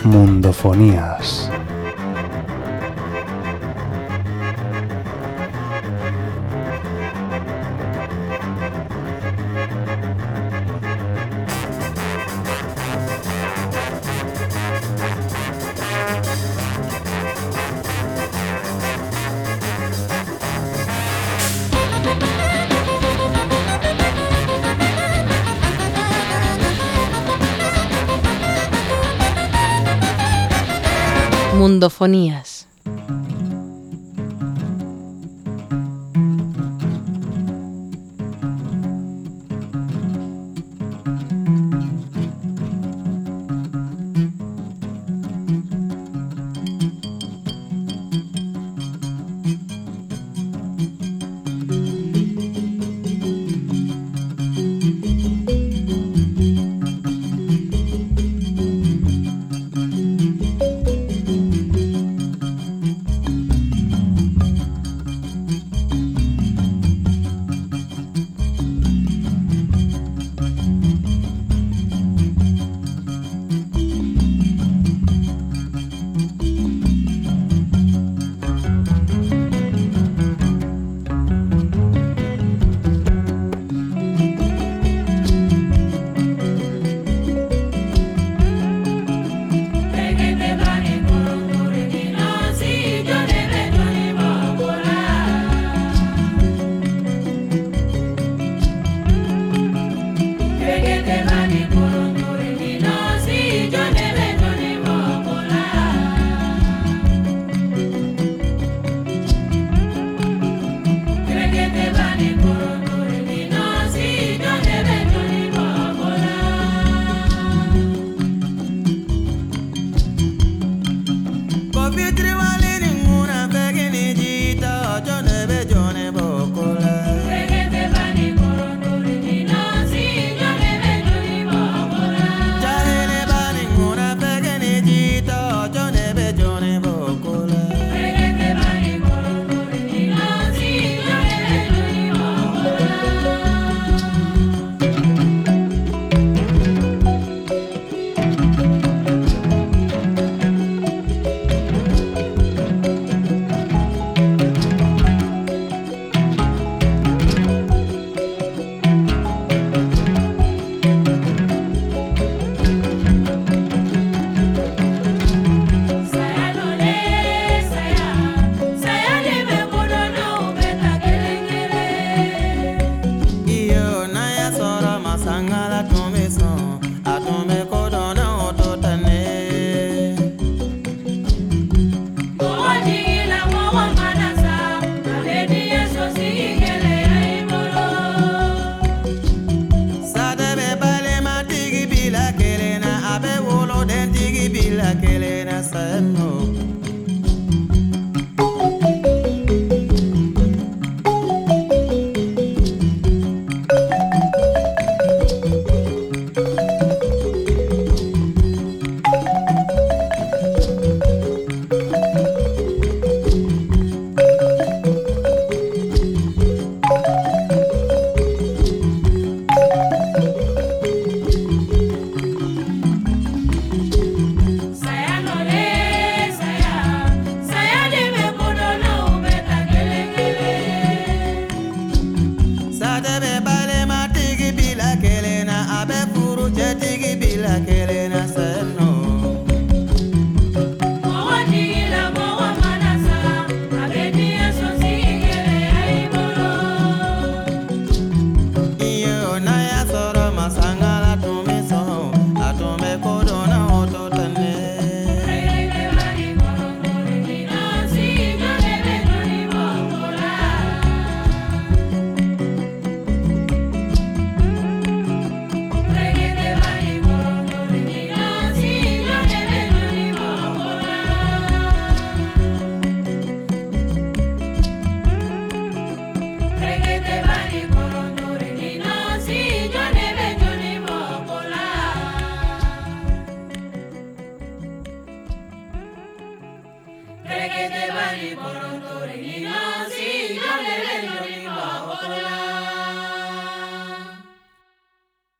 Mundofonías. Mundofonías.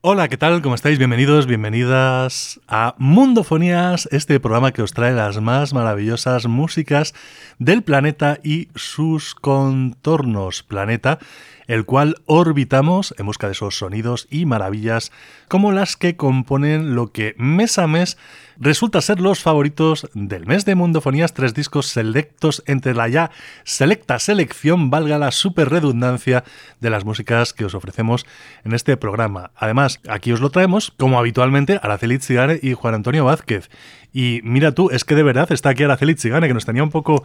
Hola, ¿qué tal? ¿Cómo estáis? Bienvenidos, bienvenidas a Mundofonías, este programa que os trae las más maravillosas músicas del planeta y sus contornos. Planeta, el cual orbitamos en busca de esos sonidos y maravillas como las que componen lo que mes a mes resulta ser los favoritos del mes de Mundofonías, 3 discos selectos entre la ya selecta selección, valga la super redundancia, de las músicas que os ofrecemos en este programa. Además, aquí os lo traemos, como habitualmente, Araceli Zigane y Juan Antonio Vázquez. Y mira tú, es que de verdad está aquí Araceli Zigane, que nos tenía un poco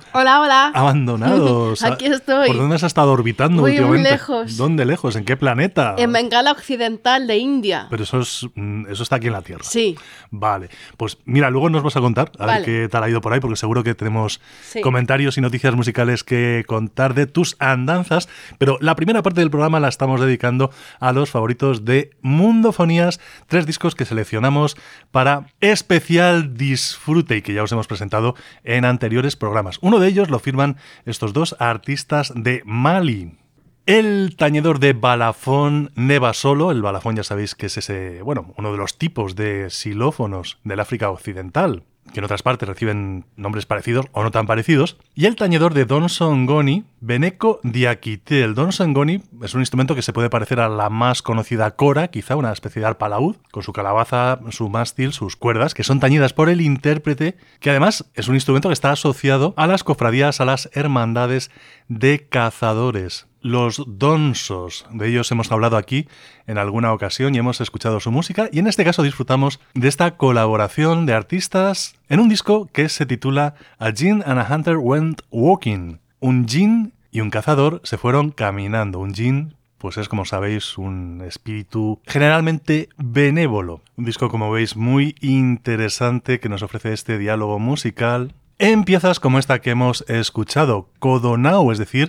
abandonados. Aquí estoy. ¿Por dónde has estado orbitando últimamente? Muy lejos. ¿Dónde lejos? ¿En qué planeta? En Bengala Occidental de India. Pero eso está aquí en la Tierra. Sí. Vale, pues mira, luego nos vas a contar a ver qué tal ha ido por ahí, porque seguro que tenemos comentarios y noticias musicales que contar de tus andanzas, pero la primera parte del programa la estamos dedicando a los favoritos de Mundofonías, 3 discos que seleccionamos para especial disfrute y que ya os hemos presentado en anteriores programas. Uno de ellos lo firman estos dos artistas de Mali. El tañedor de balafón Neva Solo, el balafón ya sabéis que es uno de los tipos de xilófonos del África Occidental, que en otras partes reciben nombres parecidos o no tan parecidos, y el tañedor de Donsongoni, Beneko Diakité. El Donsongoni es un instrumento que se puede parecer a la más conocida kora, quizá una especie de arpa laúd, con su calabaza, su mástil, sus cuerdas, que son tañidas por el intérprete, que además es un instrumento que está asociado a las cofradías, a las hermandades de cazadores. Los Donsos, de ellos hemos hablado aquí en alguna ocasión y hemos escuchado su música, y en este caso disfrutamos de esta colaboración de artistas en un disco que se titula A Jinn and a Hunter Went Walking. Un jinn y un cazador se fueron caminando. Un jinn, pues es, como sabéis, un espíritu generalmente benévolo. Un disco, como veis, muy interesante que nos ofrece este diálogo musical en piezas como esta que hemos escuchado, Kodonau, es decir,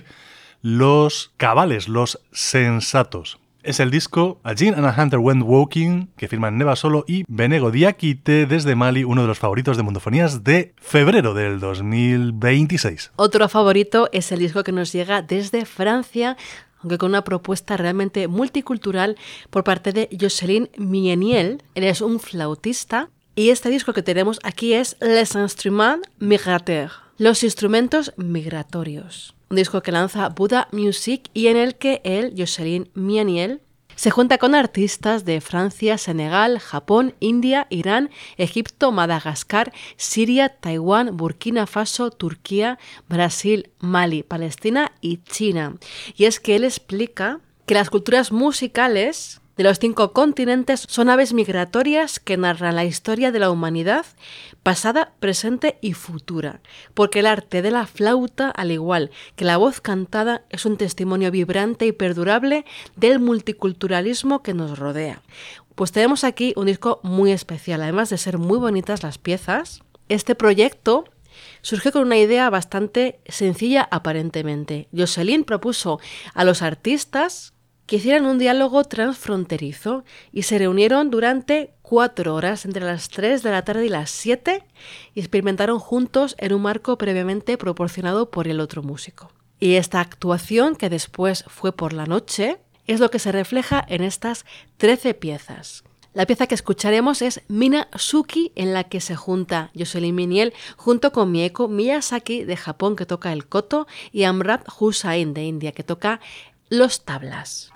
los cabales, los sensatos. Es el disco A Jinn and a Hunter Went Walking, que firman Neva Solo y Beneko Diakité desde Mali, uno de los favoritos de Mundofonías de febrero del 2026. Otro favorito es el disco que nos llega desde Francia, aunque con una propuesta realmente multicultural por parte de Jocelyn Mieniel. Él es un flautista y este disco que tenemos aquí es Les Instruments Migrateurs, los instrumentos migratorios. Un disco que lanza Buddha Music y en el que él, Jocelyn Mieniel, se junta con artistas de Francia, Senegal, Japón, India, Irán, Egipto, Madagascar, Siria, Taiwán, Burkina Faso, Turquía, Brasil, Mali, Palestina y China. Y es que él explica que las culturas musicales de los 5 continentes son aves migratorias que narran la historia de la humanidad, pasada, presente y futura, porque el arte de la flauta, al igual que la voz cantada, es un testimonio vibrante y perdurable del multiculturalismo que nos rodea. Pues tenemos aquí un disco muy especial, además de ser muy bonitas las piezas. Este proyecto surgió con una idea bastante sencilla aparentemente. Jocelyn propuso a los artistas que hicieran un diálogo transfronterizo y se reunieron durante 4 horas entre las 3 de la tarde y las 7 y experimentaron juntos en un marco previamente proporcionado por el otro músico. Y esta actuación, que después fue por la noche, es lo que se refleja en estas 13 piezas. La pieza que escucharemos es Minazuki, en la que se junta Jocelyn Mieniel junto con Mieko Miyazaki de Japón, que toca el koto, y Amrab Hussain de India, que toca los tablas.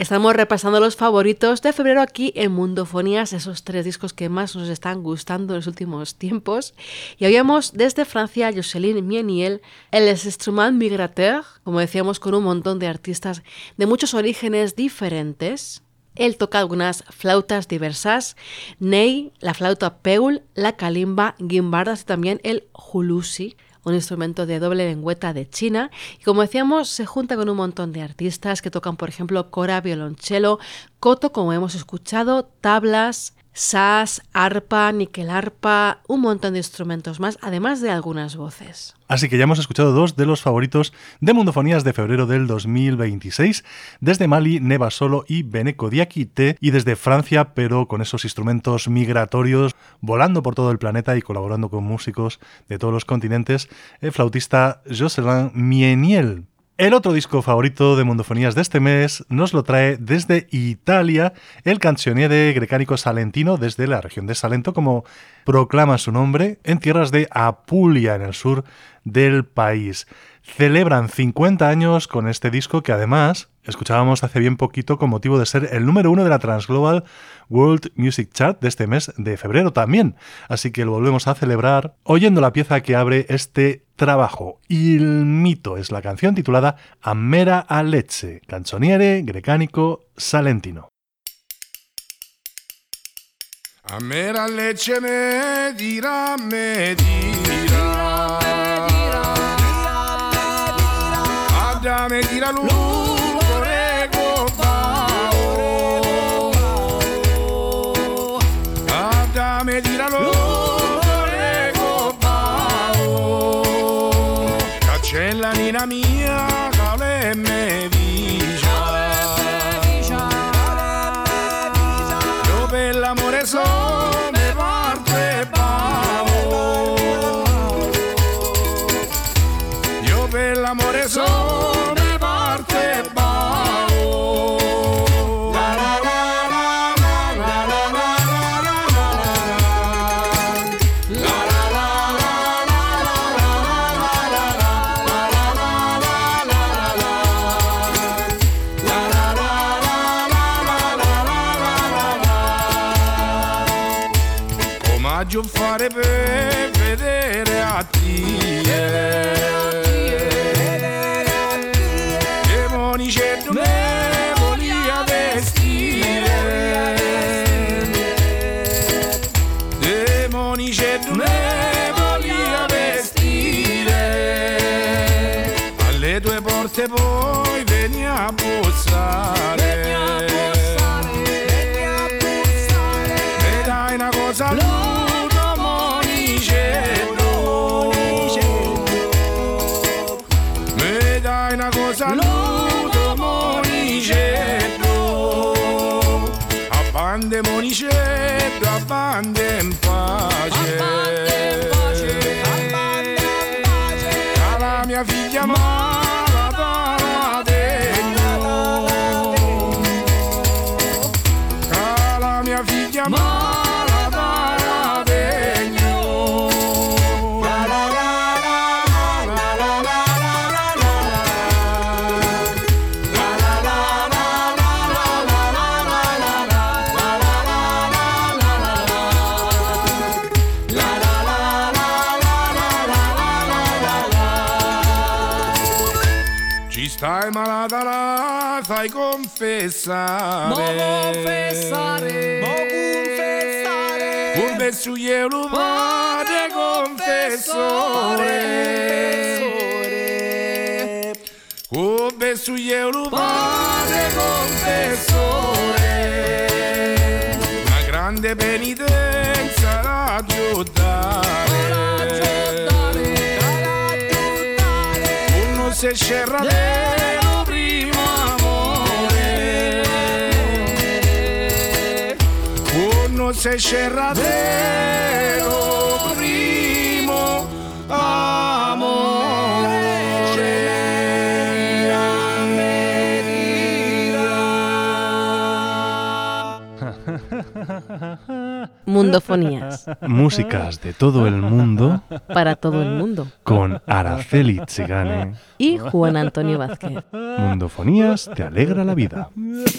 Estamos repasando los favoritos de febrero aquí en Mundofonías, esos 3 discos que más nos están gustando en los últimos tiempos. Y habíamos desde Francia Jocelyn Mieniel, Les Instruments Migrateurs, como decíamos, con un montón de artistas de muchos orígenes diferentes. Él toca algunas flautas diversas, ney, la flauta peul, la kalimba, guimbardas y también el julusi, un instrumento de doble lengüeta de China. Y como decíamos, se junta con un montón de artistas que tocan, por ejemplo, cora, violonchelo, koto, como hemos escuchado, tablas, saz, arpa, niquelarpa, un montón de instrumentos más, además de algunas voces. Así que ya hemos escuchado 2 de los favoritos de Mundofonías de febrero del 2026, desde Mali, Neva Solo y Beneko Diakité, y desde Francia, pero con esos instrumentos migratorios, volando por todo el planeta y colaborando con músicos de todos los continentes, el flautista Jocelyn Mieniel. El otro disco favorito de Mundofonías de este mes nos lo trae desde Italia el canzoniere grecánico salentino, desde la región de Salento, como proclama su nombre, en tierras de Apulia, en el sur del país. Celebran 50 años con este disco que además escuchábamos hace bien poquito con motivo de ser el número 1 de la Transglobal World Music Chart de este mes de febrero también. Así que lo volvemos a celebrar oyendo la pieza que abre este trabajo. Il mito es la canción titulada Amera a Lecce, canzoniere grecánico salentino. Amera a Lecce me dirà me dirà lungo rego bao Ada me dirà lungo rego bao Cancella nina mia cale me vicia Io per l'amore so me parte bao Io per l'amore so Omaggio fare per vedere a te Demonicetto me volia vestire Demonicetto me volia vestire Alle tue porte poi veni a bussare Mi dai una cosa ludo monicetto Mi dai una cosa ludo monicetto Abbande monicetto, abbande in pace La mia figlia malata la degno La mia figlia malata la degno Stai malata la fai confessare Confesso io lo padre confessore Confesso io lo padre confessore Una grande penitenza da aggiuntare Uno se scerra dello primo amore Uno se scerra dello primo amore Mundofonías. Músicas de todo el mundo. Para todo el mundo. Con Araceli Chigane. Y Juan Antonio Vázquez. Mundofonías te alegra la vida.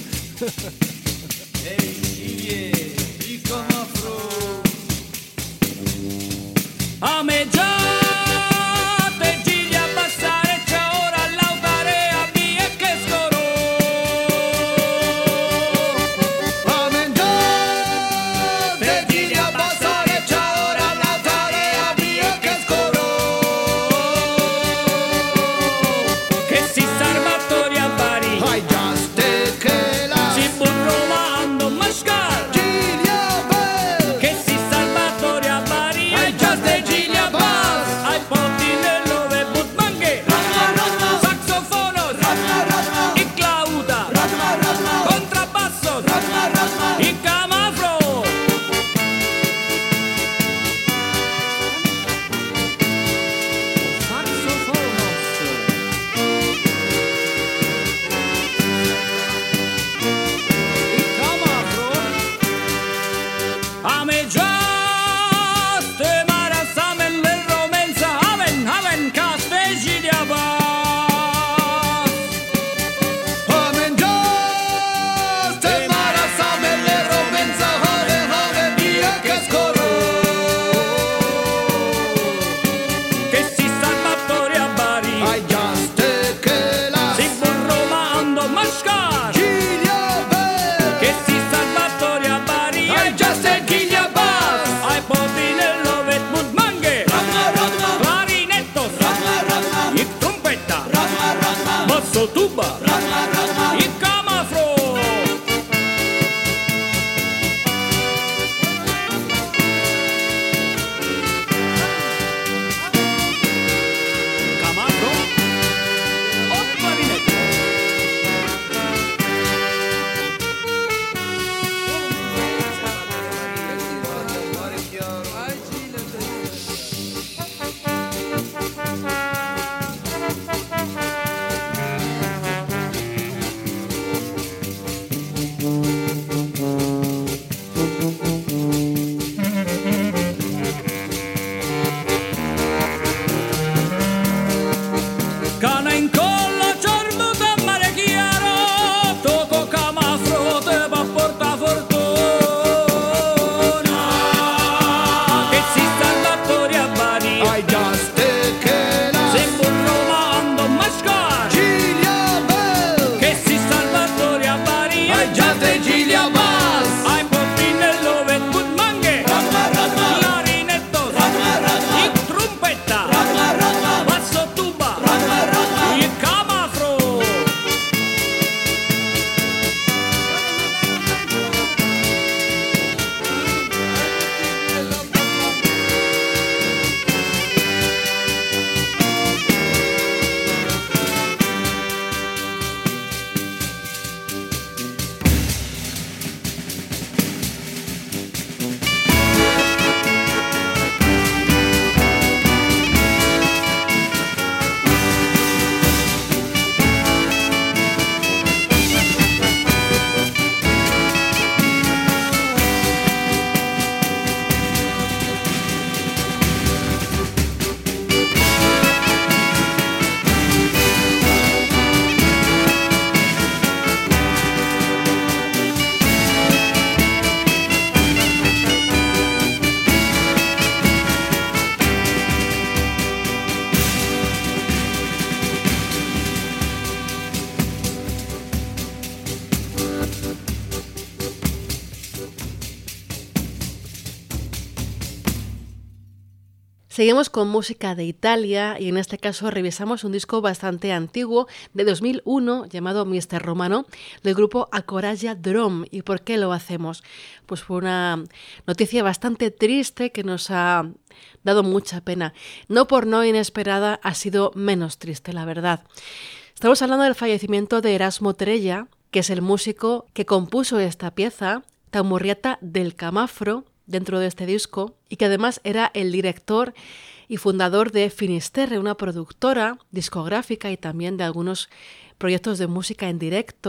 Seguimos con música de Italia y en este caso revisamos un disco bastante antiguo de 2001 llamado Mr. Romano del grupo Acoraglia Drum. ¿Y por qué lo hacemos? Pues fue una noticia bastante triste que nos ha dado mucha pena. No por no inesperada, ha sido menos triste, la verdad. Estamos hablando del fallecimiento de Erasmo Trella, que es el músico que compuso esta pieza, Taumurriata del Camafro, dentro de este disco, y que además era el director y fundador de Finisterre, una productora discográfica y también de algunos proyectos de música en directo,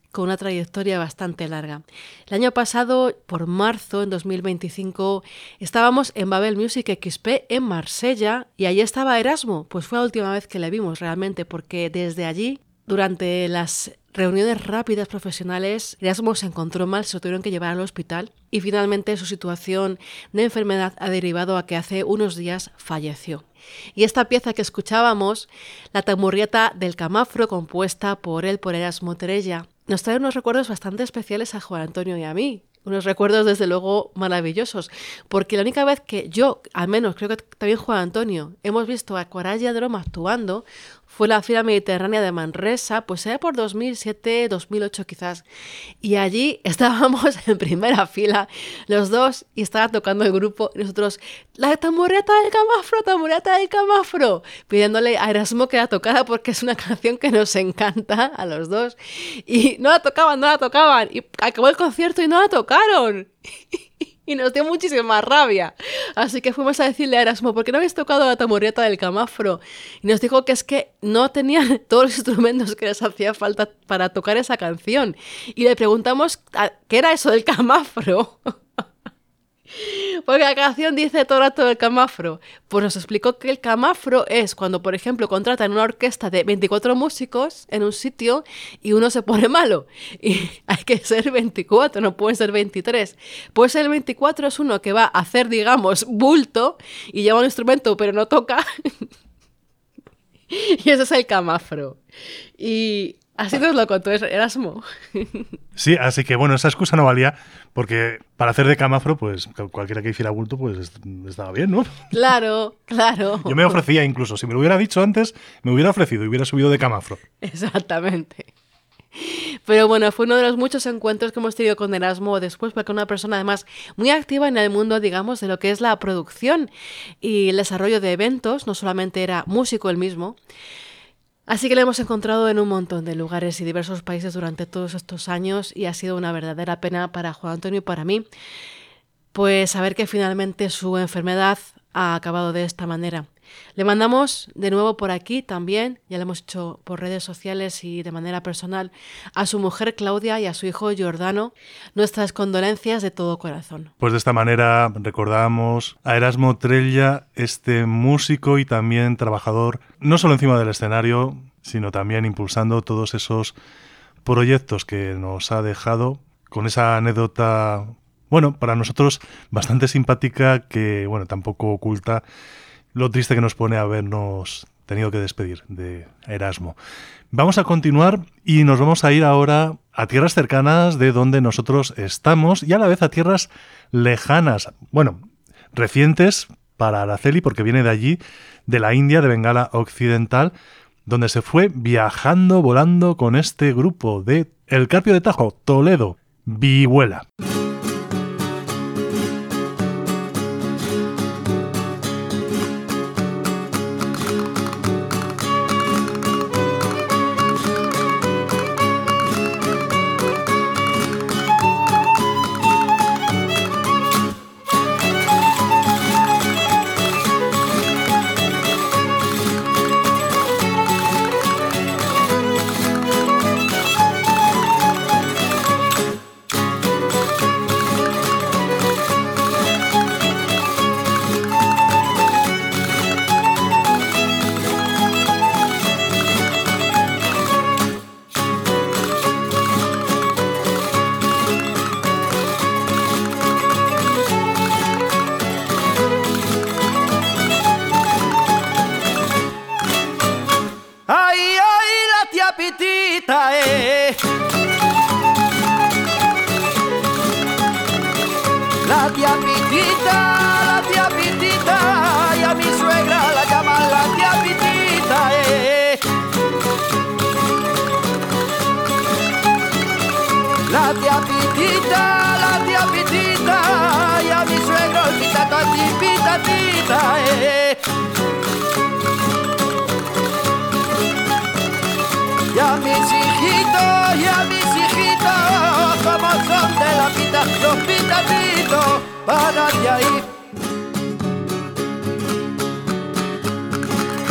con una trayectoria bastante larga. El año pasado, por marzo, en 2025, estábamos en Babel Music XP en Marsella y allí estaba Erasmo. Pues fue la última vez que le vimos realmente, porque desde allí, durante las reuniones rápidas profesionales, Erasmo se encontró mal, se lo tuvieron que llevar al hospital y finalmente su situación de enfermedad ha derivado a que hace unos días falleció. Y esta pieza que escuchábamos, la Tamurrieta del Camafro, compuesta por Erasmo Terella, nos trae unos recuerdos bastante especiales a Juan Antonio y a mí. Unos recuerdos desde luego maravillosos, porque la única vez que yo, al menos creo que también Juan Antonio, hemos visto a Coralla de Roma actuando fue la Fira Mediterránea de Manresa, pues era por 2007, 2008 quizás, y allí estábamos en primera fila los dos y estaba tocando el grupo y nosotros, la Tamurrieta del Camafro, pidiéndole a Erasmo que la tocara porque es una canción que nos encanta a los dos y no la tocaban y acabó el concierto y no la tocaron. Y nos dio muchísima rabia. Así que fuimos a decirle a Erasmo, ¿por qué no habéis tocado la Tamurrieta del Camafro? Y nos dijo que es que no tenían todos los instrumentos que les hacía falta para tocar esa canción. Y le preguntamos qué era eso del Camafro. Porque la canción dice todo el rato del camafro. Pues nos explicó que el camafro es cuando, por ejemplo, contratan una orquesta de 24 músicos en un sitio y uno se pone malo. Y hay que ser 24, no pueden ser 23. Pues el 24 es uno que va a hacer, digamos, bulto y lleva un instrumento pero no toca. Y ese es el camafro. Y así nos lo contó Erasmo. Sí, así que bueno, esa excusa no valía porque para hacer de camafro, pues cualquiera que hiciera bulto, pues estaba bien, ¿no? Claro, claro. Yo me ofrecía incluso, si me lo hubiera dicho antes, me hubiera ofrecido y hubiera subido de camafro. Exactamente. Pero bueno, fue uno de los muchos encuentros que hemos tenido con Erasmo después, porque una persona además muy activa en el mundo, digamos, de lo que es la producción y el desarrollo de eventos, no solamente era músico él mismo. Así que lo hemos encontrado en un montón de lugares y diversos países durante todos estos años y ha sido una verdadera pena para Juan Antonio y para mí, pues saber que finalmente su enfermedad ha acabado de esta manera. Le mandamos de nuevo por aquí también, ya lo hemos hecho por redes sociales y de manera personal, a su mujer Claudia y a su hijo Giordano, nuestras condolencias de todo corazón. Pues de esta manera recordamos a Erasmo Terella, este músico y también trabajador, no solo encima del escenario, sino también impulsando todos esos proyectos que nos ha dejado, con esa anécdota, bueno, para nosotros bastante simpática, que bueno, tampoco oculta lo triste que nos pone habernos tenido que despedir de Erasmo. Vamos a continuar y nos vamos a ir ahora a tierras cercanas de donde nosotros estamos y a la vez a tierras lejanas, bueno, recientes para Araceli porque viene de allí, de la India, de Bengala Occidental, donde se fue viajando, volando con este grupo de El Carpio de Tajo, Toledo, Vihuela.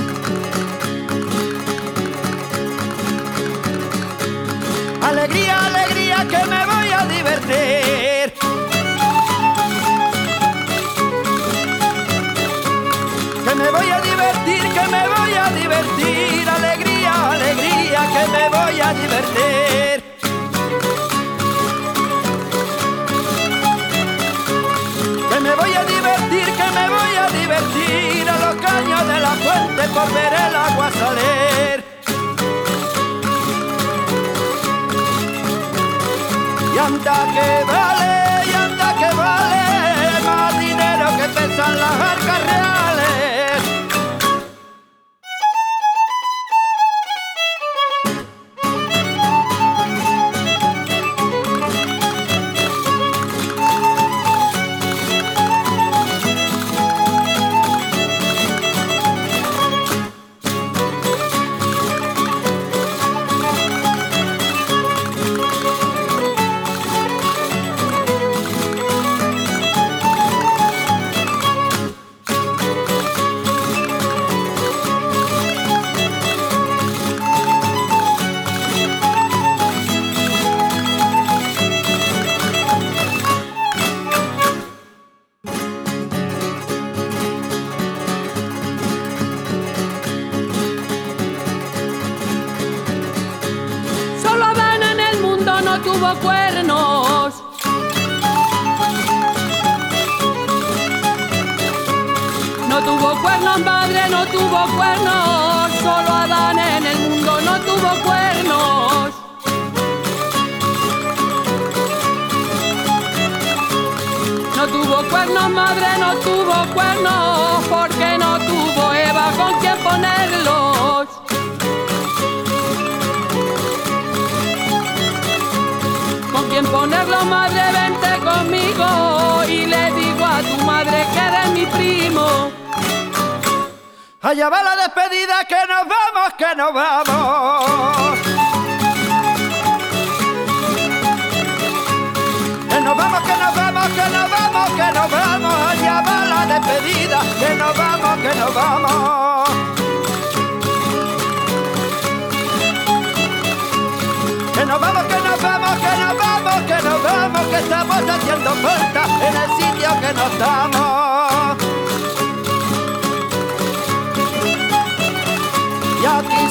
Alegría, me voy a divertir, que me voy a divertir a los caños de la fuente por ver el agua salir. Y anda que vale más dinero que pesan las arcas reales. Tuvo cuernos. No tuvo cuernos, madre, no tuvo cuernos. Solo Adán en el mundo no tuvo cuernos. No tuvo cuernos, madre, no tuvo cuernos, porque no tuvo Eva con quien ponerlos. Ponerlo, madre, vente conmigo y le digo a tu madre que eres mi primo. Allá va la despedida, que nos vamos, que nos vamos. Que nos vamos, que nos vamos, que nos vamos, que nos vamos. Allá va la despedida, que nos vamos, que nos vamos. Que nos vamos, que nos vamos, que nos vamos, que nos vamos, que estamos haciendo falta en el sitio que nos damos. Y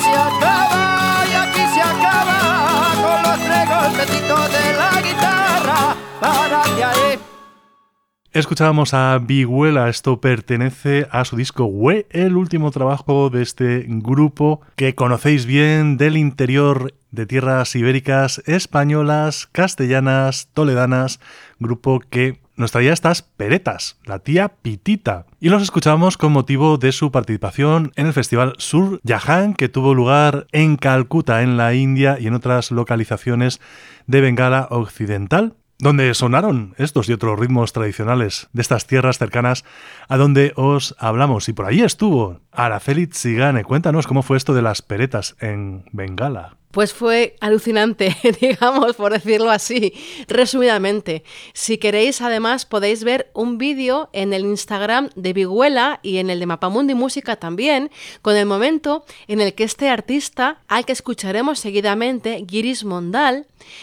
aquí se acaba, con los 3 golpecitos de la guitarra, párate ahí. Escuchábamos a Vihuela, esto pertenece a su disco Hue, el último trabajo de este grupo que conocéis bien del interior de tierras ibéricas, españolas, castellanas, toledanas, grupo que nos traía estas peretas, la tía Pitita. Y los escuchamos con motivo de su participación en el festival Sur Jahan, que tuvo lugar en Calcuta, en la India, y en otras localizaciones de Bengala Occidental, donde sonaron estos y otros ritmos tradicionales de estas tierras cercanas a donde os hablamos. Y por ahí estuvo Araceli Tsigane. Cuéntanos cómo fue esto de las peretas en Bengala. Pues fue alucinante, digamos, por decirlo así, resumidamente. Si queréis, además, podéis ver un vídeo en el Instagram de Vihuela y en el de Mapamundi Música también, con el momento en el que este artista, al que escucharemos seguidamente, Guiris Mondal,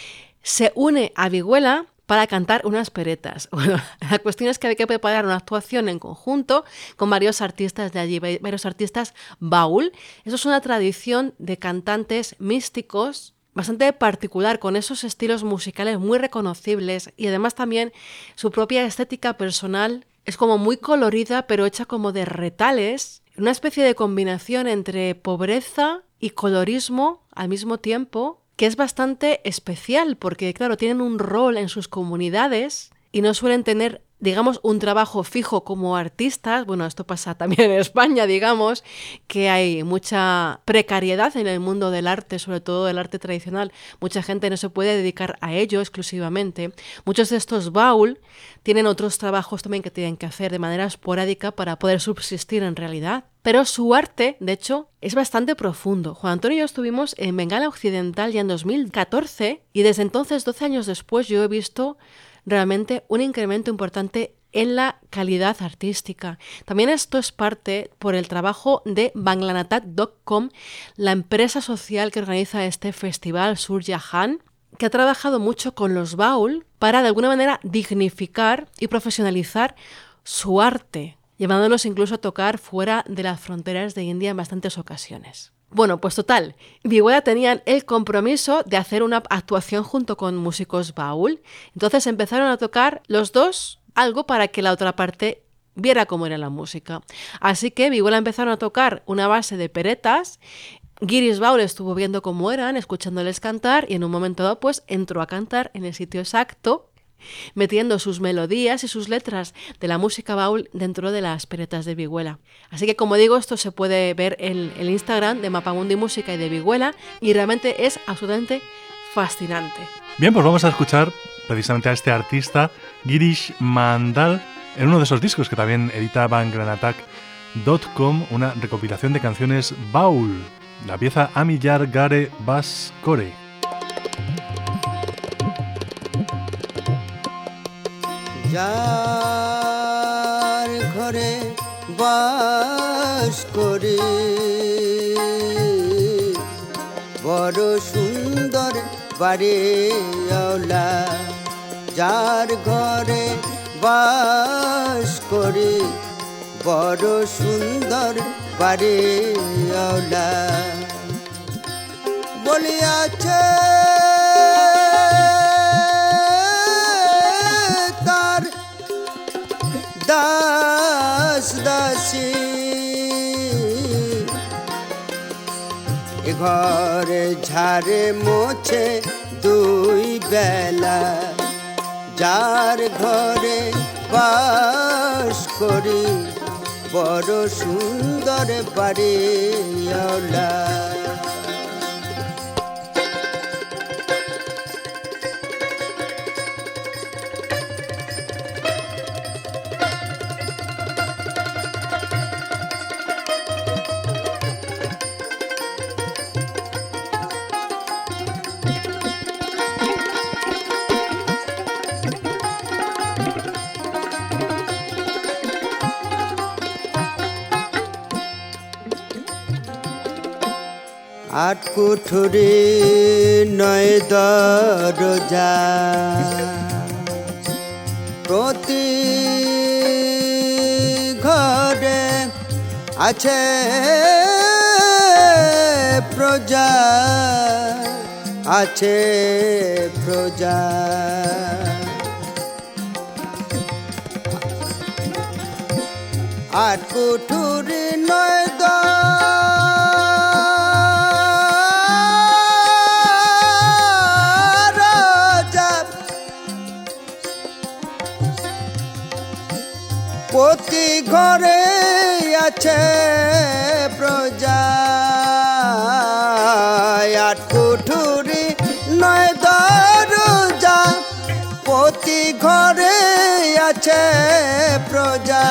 se une a Vihuela para cantar unas peretas. Bueno, la cuestión es que hay que preparar una actuación en conjunto con varios artistas de allí, varios artistas baúl. Eso es una tradición de cantantes místicos bastante particular, con esos estilos musicales muy reconocibles y además también su propia estética personal es como muy colorida, pero hecha como de retales, una especie de combinación entre pobreza y colorismo al mismo tiempo, que es bastante especial porque, claro, tienen un rol en sus comunidades y no suelen tener, digamos, un trabajo fijo como artistas. Bueno, esto pasa también en España, digamos, que hay mucha precariedad en el mundo del arte, sobre todo del arte tradicional. Mucha gente no se puede dedicar a ello exclusivamente. Muchos de estos baúl tienen otros trabajos también que tienen que hacer de manera esporádica para poder subsistir en realidad. Pero su arte, de hecho, es bastante profundo. Juan Antonio y yo estuvimos en Bengala Occidental ya en 2014 y desde entonces, 12 años después, yo he visto realmente un incremento importante en la calidad artística. También esto es parte por el trabajo de Banglanatat.com, la empresa social que organiza este festival Sur Jahan, que ha trabajado mucho con los baúl para de alguna manera dignificar y profesionalizar su arte, llevándolos incluso a tocar fuera de las fronteras de India en bastantes ocasiones. Bueno, pues total, Vihuela tenían el compromiso de hacer una actuación junto con músicos baúl. Entonces empezaron a tocar los dos algo para que la otra parte viera cómo era la música. Así que Vihuela empezaron a tocar una base de peretas. Guiris Baul estuvo viendo cómo eran, escuchándoles cantar, y en un momento dado pues entró a cantar en el sitio exacto, metiendo sus melodías y sus letras de la música baul dentro de las peretas de Vihuela. Así que, como digo, esto se puede ver en el Instagram de Mapamundi Música y de Vihuela, y realmente es absolutamente fascinante. Bien, pues vamos a escuchar precisamente a este artista, Girish Mandal, en uno de esos discos que también edita Banggranatak.com, una recopilación de canciones baul, la pieza Amillar Gare Bas Core. যার ঘরে বাস করে বড় সুন্দর বাড়ি আওলা, যার ঘরে বাস করে বড় সুন্দর বাড়ি আওলা বলিয়াছে দাস দাসী ঘরে ঝাড়ে মোছে দুই বেলা, যার ঘরে বাস করি বড় সুন্দর বাড়ি আওলা। আট কুঠুরি নয় দরজা, প্রতি ঘরে আছে প্রজা, আছে প্রজা। আট কুঠুরি নয় প্রতি ঘরে আছে প্রজা, আট কুঠুরি নয় দরজা, প্রতি ঘরে আছে প্রজা।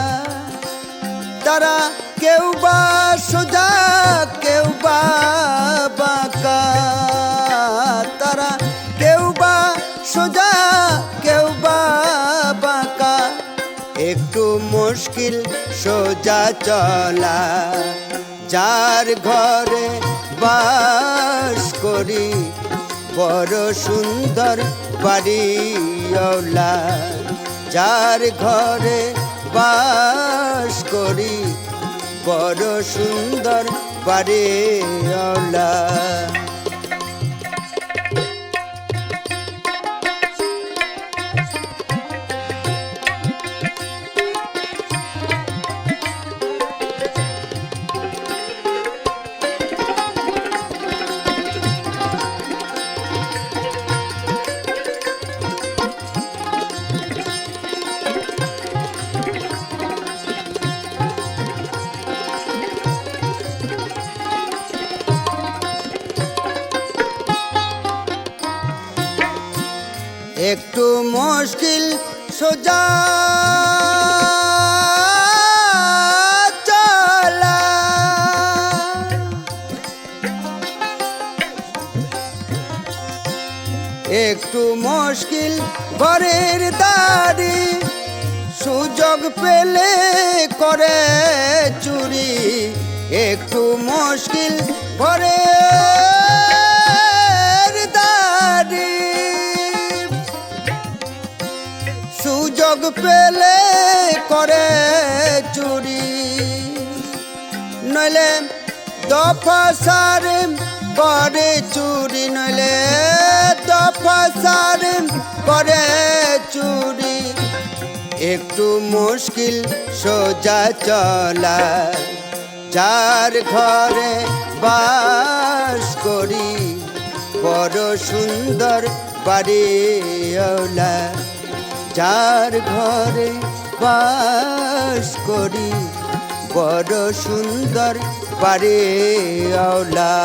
তারা কেউ বা সোজা কেউ বা বাঁকা, তারা কেউ বা সোজা কেউ বা বাঁকা, একটু মুশকিল সোজা চলা, যার ঘরে বাস করি বড় সুন্দর বাড়ি আওলা, যার ঘরে বাস করি বড় সুন্দর বাড়ি আওলা। একটু মুশকিল সোজা চলা, একটু মুশকিল ঘরের দাঁড়ি, সুযোগ পেলে করে চুরি, একটু মুশকিল ঘরের দাঁড়ি, সুযোগ পেলে করে চুরি, নইলে দফা সারে করে চুরি, নইলে দফা সারে করে চুরি। একটু মুশকিল সোজা চলা, যার ঘরে বাস করি বড় সুন্দর বাড়িওয়ালা, যার ঘরে বাস করি বড় সুন্দর বাড়িওয়ালা।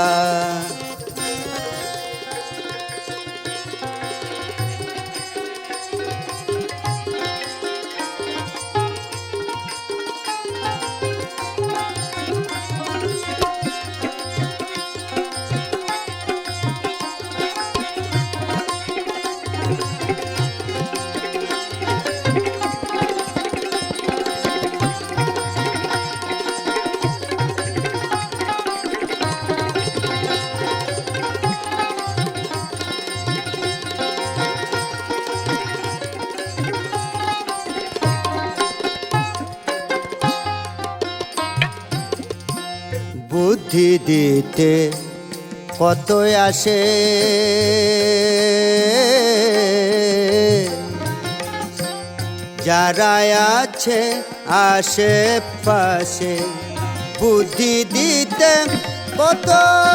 বুদ্ধি দিতে কত আসে, যারা আছে আশেপাশে, বুদ্ধি দিতে কত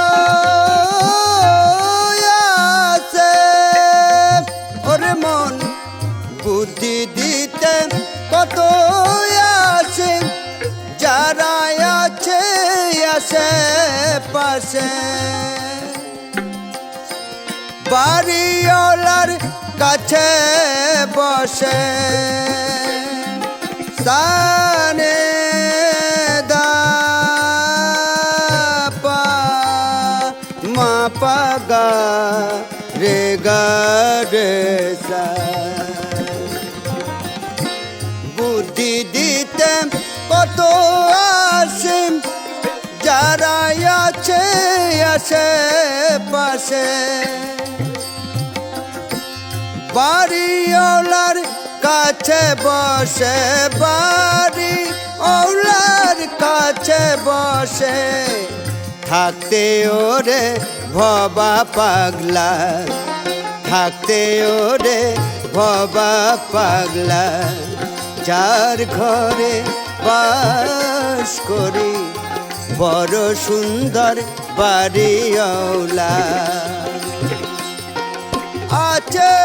আসে, ওরে মন বুদ্ধি দিতে কত আসে, যারা আছে আশেপাশে, বাড়িওয়ালার কাছে বসে সানে দা পা মা পা গা রে গা রে সা, বুদ্ধি দিতে কত আসে, যারা আছে আশেপাশে, বাড়িওয়ালার কাছে বসে, বাড়িওয়ালার কাছে বসে, থাকতে ওরে ভবা পাগলা, থাকতে ওরে ভবা পাগলা, যার ঘরে বাস করি বড় সুন্দর বাড়িওয়ালা, আছে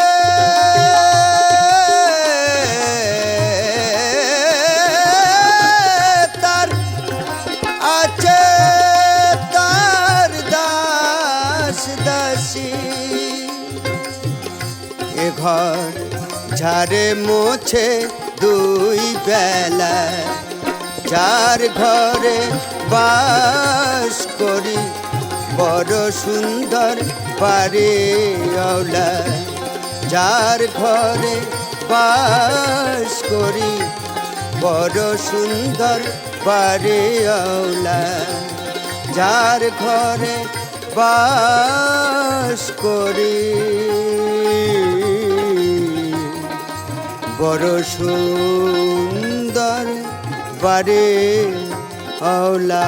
তার, আছে তার দাস দাসী, এ ঘর ঝাড়ে মোছে দুই বেলা, যার ঘরে বাস করি বড় সুন্দর বাড়িওয়ালা, যার ঘরে বাস করি বড় সুন্দর বাড়িওয়ালা, যার ঘরে বাস করি বড় সুন্দর বাড়িওয়ালা।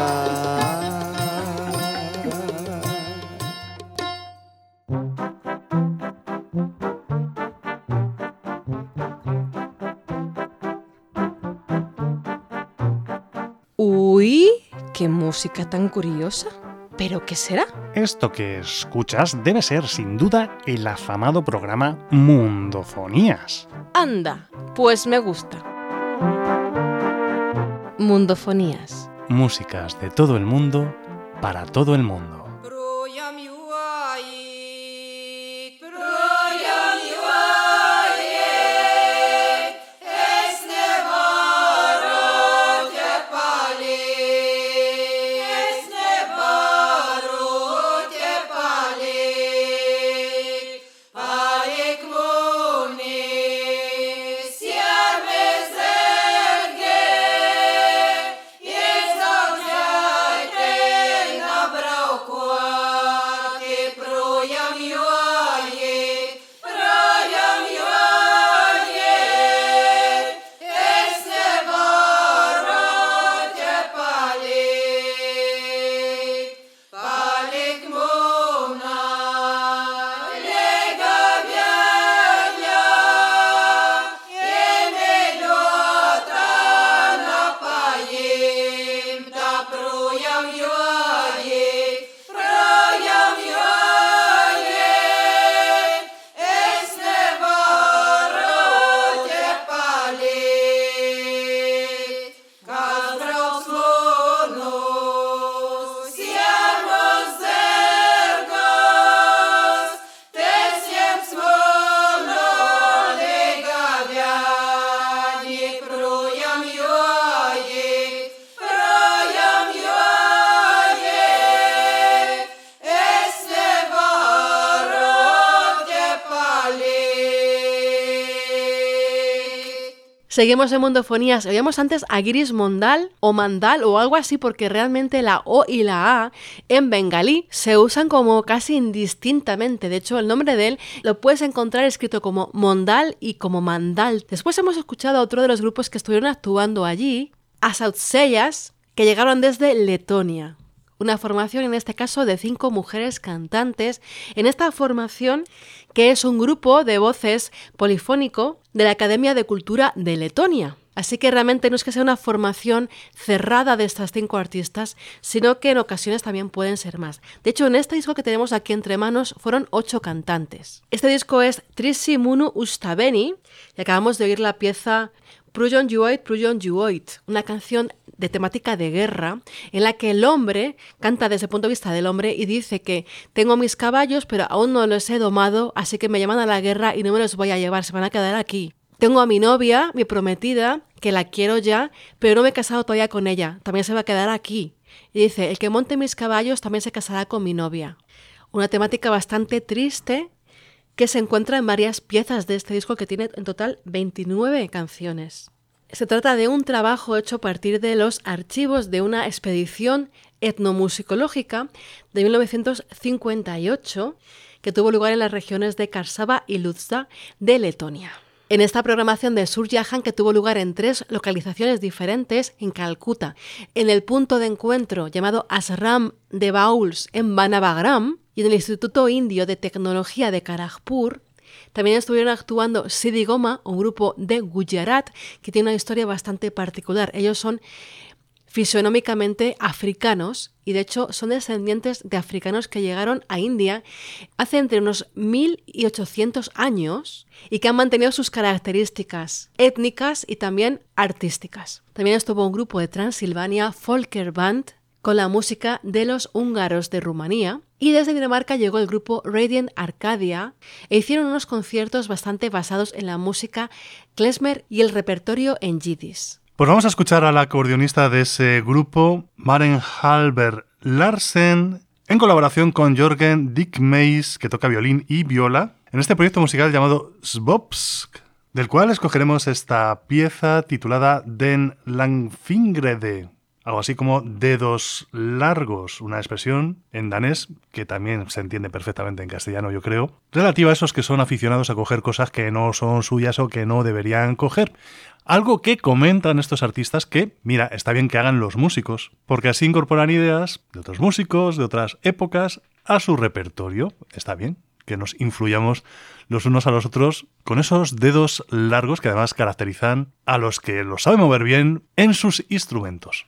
Uy, qué música tan curiosa. ¿Pero qué será? Esto que escuchas debe ser, sin duda, el afamado programa Mundofonías. Anda, pues me gusta. Mundofonías. Músicas de todo el mundo, para todo el mundo. Bravo. Seguimos en Mundofonías. Oíamos antes a Giris Mondal o Mandal o algo así, porque realmente la O y la A en bengalí se usan como casi indistintamente. De hecho, el nombre de él lo puedes encontrar escrito como Mondal y como Mandal. Después hemos escuchado a otro de los grupos que estuvieron actuando allí, a Sautseyas, que llegaron desde Letonia. Una formación, en este caso, de 5 mujeres cantantes. En esta formación, que es un grupo de voces polifónico de la Academia de Cultura de Letonia. Así que realmente no es que sea una formación cerrada de estas 5 artistas, sino que en ocasiones también pueden ser más. De hecho, en este disco que tenemos aquí entre manos fueron 8 cantantes. Este disco es Trissi Munu Ustabeni y acabamos de oír la pieza Prujon Juoit, una canción de temática de guerra, en la que el hombre canta desde el punto de vista del hombre y dice que tengo mis caballos, pero aún no los he domado, así que me llaman a la guerra y no me los voy a llevar, se van a quedar aquí. Tengo a mi novia, mi prometida, que la quiero ya, pero no me he casado todavía con ella, también se va a quedar aquí. Y dice, el que monte mis caballos también se casará con mi novia. Una temática bastante triste que se encuentra en varias piezas de este disco que tiene en total 29 canciones. Se trata de un trabajo hecho a partir de los archivos de una expedición etnomusicológica de 1958 que tuvo lugar en las regiones de Karsava y Luzda de Letonia. En esta programación de Surjahan, que tuvo lugar en 3 localizaciones diferentes en Calcuta, en el punto de encuentro llamado Ashram de Bauls en Banavagram y en el Instituto Indio de Tecnología de Kharagpur, también estuvieron actuando Sidi Goma, un grupo de Gujarat que tiene una historia bastante particular. Ellos son fisionómicamente africanos y de hecho son descendientes de africanos que llegaron a India hace entre unos 1000 y 800 años y que han mantenido sus características étnicas y también artísticas. También estuvo un grupo de Transilvania, Folkerband, con la música de los húngaros de Rumanía, y desde Dinamarca llegó el grupo Radiant Arcadia e hicieron unos conciertos bastante basados en la música klezmer y el repertorio en yiddish. Pues vamos a escuchar a la acordeonista de ese grupo, Maren Halber Larsen, en colaboración con Jørgen Dickmeis, que toca violín y viola, en este proyecto musical llamado Svopsk, del cual escogeremos esta pieza titulada Den Langfingrede, algo así como dedos largos, una expresión en danés que también se entiende perfectamente en castellano, yo creo, relativa a esos que son aficionados a coger cosas que no son suyas o que no deberían coger. Algo que comentan estos artistas que, mira, está bien que hagan los músicos, porque así incorporan ideas de otros músicos, de otras épocas, a su repertorio. Está bien que nos influyamos los unos a los otros con esos dedos largos que además caracterizan a los que los saben mover bien en sus instrumentos.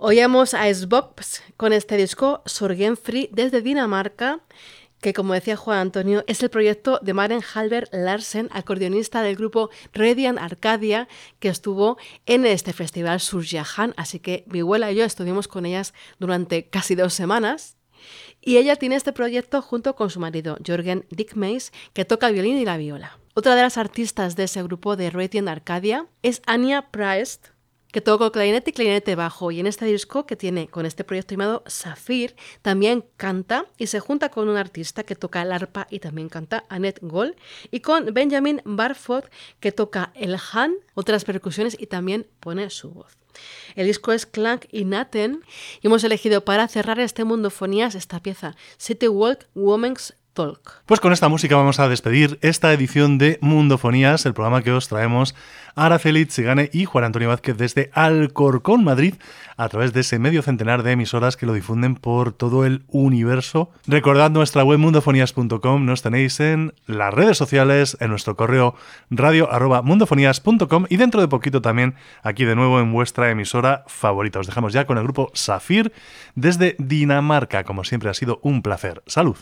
Oíamos a Sbox con este disco Sorgenfri desde Dinamarca, que como decía Juan Antonio, es el proyecto de Maren Halberg Larsen, acordeonista del grupo Radiant Arcadia, que estuvo en este festival Surjahan, así que mi abuela y yo estuvimos con ellas durante casi 2 semanas. Y ella tiene este proyecto junto con su marido, Jørgen Dickmeis, que toca el violín y la viola. Otra de las artistas de ese grupo de Radiant Arcadia es Anja Priest, que toca clarinete y clarinete bajo, y en este disco que tiene con este proyecto llamado Zafir también canta y se junta con un artista que toca el arpa y también canta, Annette Gold, y con Benjamin Barfoot, que toca el han, otras percusiones y también pone su voz. El disco es Klank y Natten y hemos elegido para cerrar este Mundofonías esta pieza, City Walk Women's Talk. Pues con esta música vamos a despedir esta edición de Mundofonías, el programa que os traemos Araceli Tsigane y Juan Antonio Vázquez desde Alcorcón, Madrid, a través de ese medio centenar de emisoras que lo difunden por todo el universo. Recordad nuestra web mundofonías.com, nos tenéis en las redes sociales, en nuestro correo radio@mundofonías.com y dentro de poquito también aquí de nuevo en vuestra emisora favorita. Os dejamos ya con el grupo Zafir desde Dinamarca. Como siempre ha sido un placer. ¡Salud!